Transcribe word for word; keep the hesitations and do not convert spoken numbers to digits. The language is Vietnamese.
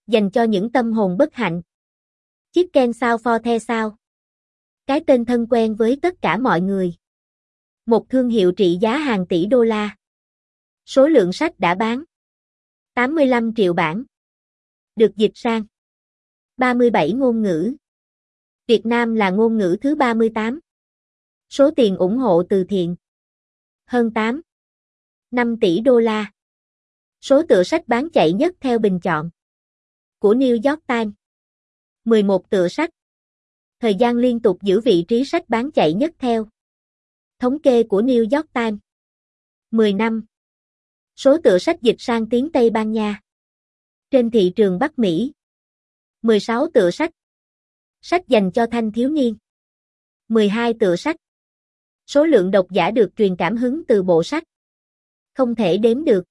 Dành cho những tâm hồn bất hạnh. Chicken Sao for the sao. Cái tên thân quen với tất cả mọi người. Một thương hiệu trị giá hàng tỷ đô la. Số lượng sách đã bán tám mươi lăm triệu bản. Được dịch sang ba mươi bảy ngôn ngữ. Việt Nam là ngôn ngữ thứ ba mươi tám. Số tiền ủng hộ từ thiện hơn tám phẩy năm tỷ đô la. Số tựa sách bán chạy nhất theo bình chọn của New York Times. mười một tựa sách. Thời gian liên tục giữ vị trí sách bán chạy nhất theo thống kê của New York Times. mười năm. Số tựa sách dịch sang tiếng Tây Ban Nha trên thị trường Bắc Mỹ. mười sáu tựa sách. Sách dành cho thanh thiếu niên. mười hai tựa sách. Số lượng độc giả được truyền cảm hứng từ bộ sách không thể đếm được.